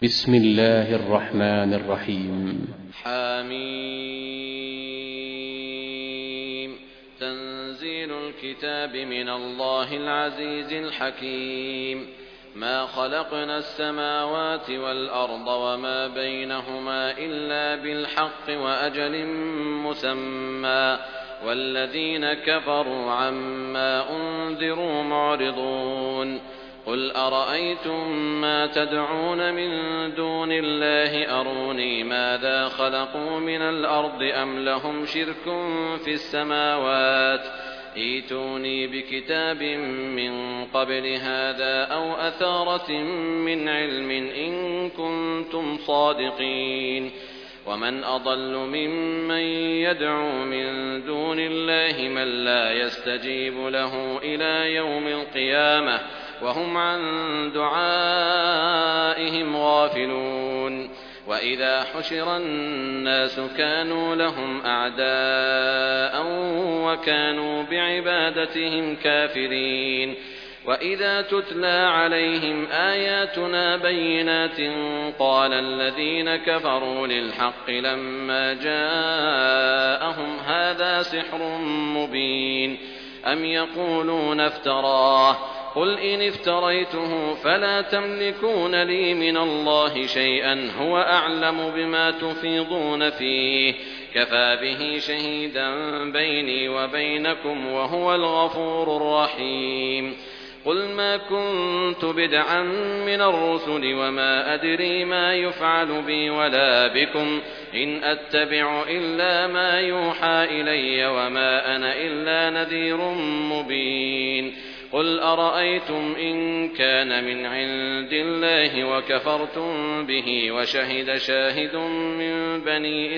بسم الله الرحمن الرحيم. حميم. تنزيل الكتاب من الله العزيز الحكيم. ما خلقنا السماوات والأرض وما بينهما إلا بالحق وأجل مسمى، والذين كفروا عما أنذروا معرضون. قل أرأيتم ما تدعون من دون الله أروني ماذا خلقوا من الأرض أم لهم شرك في السماوات، ائتوني بكتاب من قبل هذا أو أثارة من علم إن كنتم صادقين. ومن أضل ممن يدعو من دون الله من لا يستجيب له إلى يوم القيامة وهم عن دعائهم غافلون. وإذا حشر الناس كانوا لهم أعداء وكانوا بعبادتهم كافرين. وإذا تتلى عليهم آياتنا بينات قال الذين كفروا للحق لما جاءهم هذا سحر مبين أم يقولون افتراه، قل إن افتريته فلا تملكون لي من الله شيئا هو أعلم بما تفيضون فيه، كفى به شهيدا بيني وبينكم وهو الغفور الرحيم. قل ما كنت بدعا من الرسل وما أدري ما يفعل بي ولا بكم، إن أتبع إلا ما يوحى إلي وما أنا إلا نذير مبين. قل أرأيتم إن كان من عند الله وكفرتم به وشهد شاهد من بني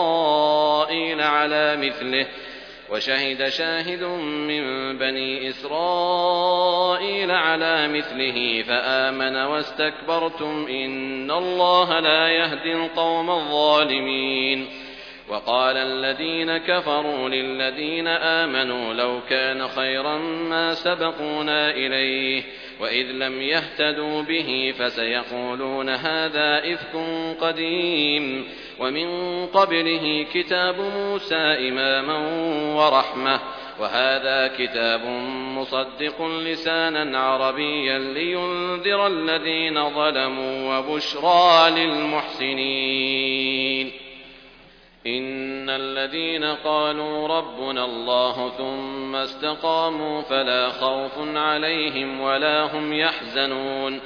إسرائيل على مثله فآمن واستكبرتم إن الله لا يهدي القوم الظالمين. وقال الذين كفروا للذين آمنوا لو كان خيرا ما سبقونا إليه، وإذ لم يهتدوا به فسيقولون هذا إفك قديم، ومن قبله كتاب موسى إماما ورحمة، وهذا كتاب مصدق لسانا عربيا لينذر الذين ظلموا وبشرى للمحسنين. إن الذين قالوا ربنا الله ثم استقاموا فلا خوف عليهم ولا هم يحزنون،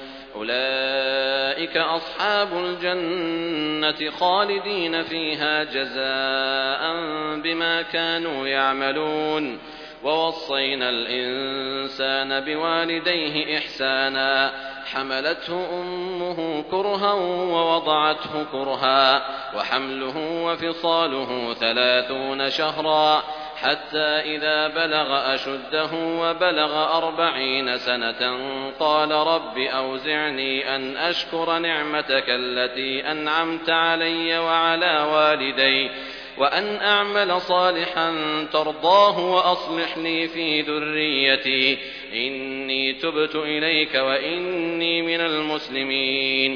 أولئك أصحاب الجنة خالدين فيها جزاء بما كانوا يعملون. ووصينا الإنسان بوالديه إحسانا، حملته أمه كرها ووضعته كرها، وحمله وفصاله 30 شهرا، حتى إذا بلغ أشده وبلغ 40 سنة قال رب أوزعني أن أشكر نعمتك التي أنعمت علي وعلى والدي وأن أعمل صالحا ترضاه وأصلح لي في ذريتي إني تبت إليك وإني من المسلمين.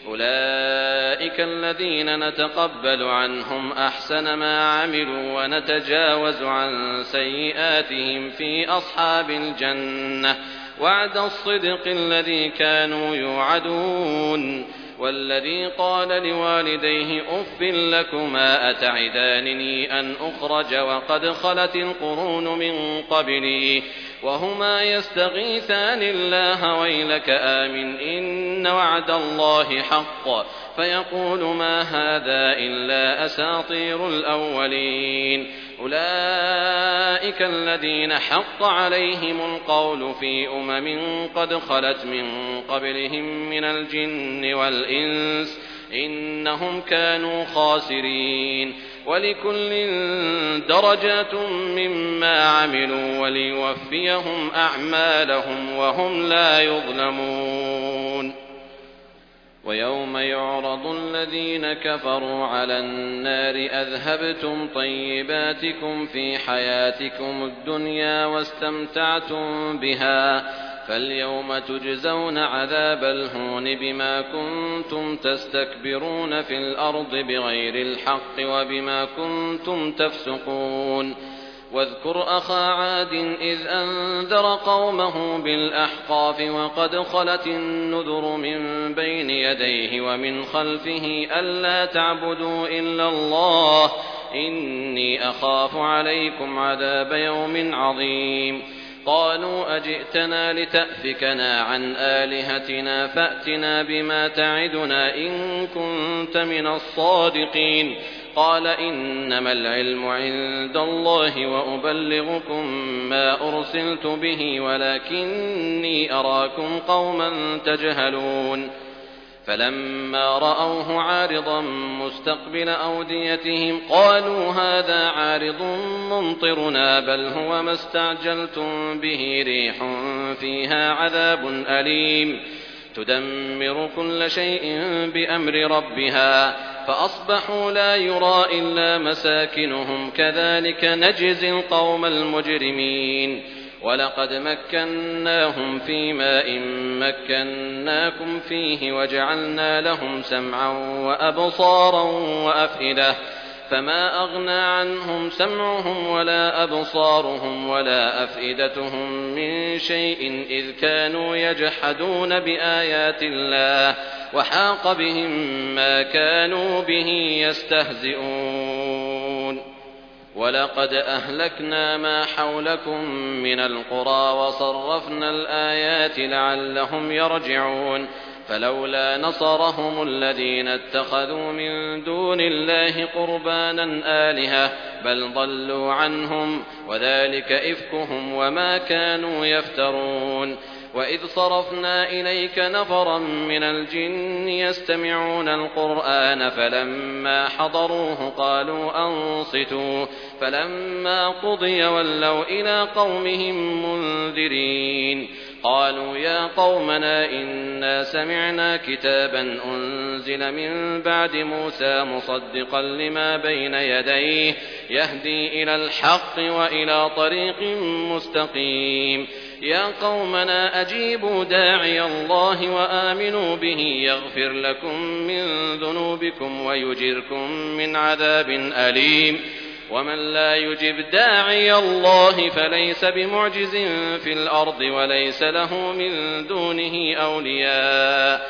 أولئك الذين نتقبل عنهم أحسن ما عملوا ونتجاوز عن سيئاتهم في أصحاب الجنة، وعد الصدق الذي كانوا يوعدون. والذي قال لوالديه أف لكما أتعدانني أن أخرج وقد خلت القرون من قبلي وهما يستغيثان الله ويلك آمن إن وعد الله حق، فيقول ما هذا إلا أساطير الأولين. أولئك الذين حق عليهم القول في قد خلت من قبلهم من الجن والإنس إنهم كانوا خاسرين. ولكل درجات مما عملوا وليوفيهم أعمالهم وهم لا يظلمون. ويوم يعرض الذين كفروا على النار أذهبتم طيباتكم في حياتكم الدنيا واستمتعتم بها فاليوم تجزون عذاب الهون بما كنتم تستكبرون في الأرض بغير الحق وبما كنتم تفسقون واذكر أخا عاد إذ أنذر قومه بالأحقاف وقد خلت النذر من بين يديه ومن خلفه ألا تعبدوا إلا الله إني أخاف عليكم عذاب يوم عظيم قالوا أجئتنا لتأفكنا عن آلهتنا فأتنا بما تعدنا إن كنت من الصادقين قال إنما العلم عند الله وأبلغكم ما أرسلت به ولكني أراكم قوما تجهلون فلما رأوه عارضا مستقبل أوديتهم قالوا هذا عارض ممطرنا بل هو ما استعجلتم به ريح فيها عذاب أليم تدمر كل شيء بأمر ربها فأصبحوا لا يرى إلا مساكنهم كذلك نجزي القوم المجرمين ولقد مكناهم في ماء مكناكم فيه وجعلنا لهم سمعا وأبصارا وأفئدة فما أغنى عنهم سمعهم ولا أبصارهم ولا أفئدتهم من شيء إذ كانوا يجحدون بآيات الله وحاق بهم ما كانوا به يستهزئون ولقد أهلكنا ما حولكم من القرى وصرفنا الآيات لعلهم يرجعون فلولا نصرهم الذين اتخذوا من دون الله قربانا آلهة بل ضلوا عنهم وذلك إفكهم وما كانوا يفترون وإذ صرفنا إليك نفرا من الجن يستمعون القرآن فلما حضروه قالوا أنصتوا فلما قضي ولوا إلى قومهم منذرين قالوا يا قومنا إنا سمعنا كتابا أنزل من بعد موسى مصدقا لما بين يديه يهدي إلى الحق وإلى طريق مستقيم يا قومنا أجيبوا داعي الله وآمنوا به يغفر لكم من ذنوبكم ويجركم من عذاب أليم ومن لا يجب داعي الله فليس بمعجز في الأرض وليس له من دونه أولياء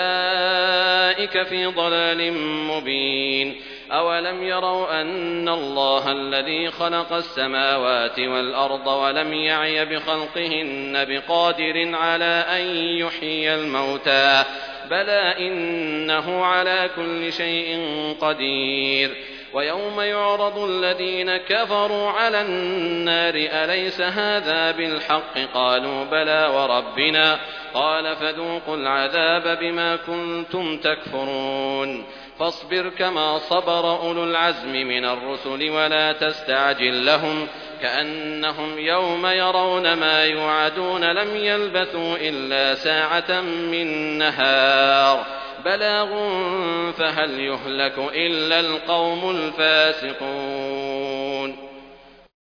أولئك في ضلال مبين أولم يروا أن الله الذي خلق السماوات والأرض ولم يعي بخلقهن بقادر على أن يحيي الموتى بلى إنه على كل شيء قدير ويوم يعرض الذين كفروا على النار أليس هذا بالحق قالوا بلى وربنا قال فذوقوا العذاب بما كنتم تكفرون فاصبر كما صبر أولو العزم من الرسل ولا تستعجل لهم كأنهم يوم يرون ما يوعدون لم يلبثوا إلا ساعة من نهار بلاغ فهل يهلك إلا القوم الفاسقون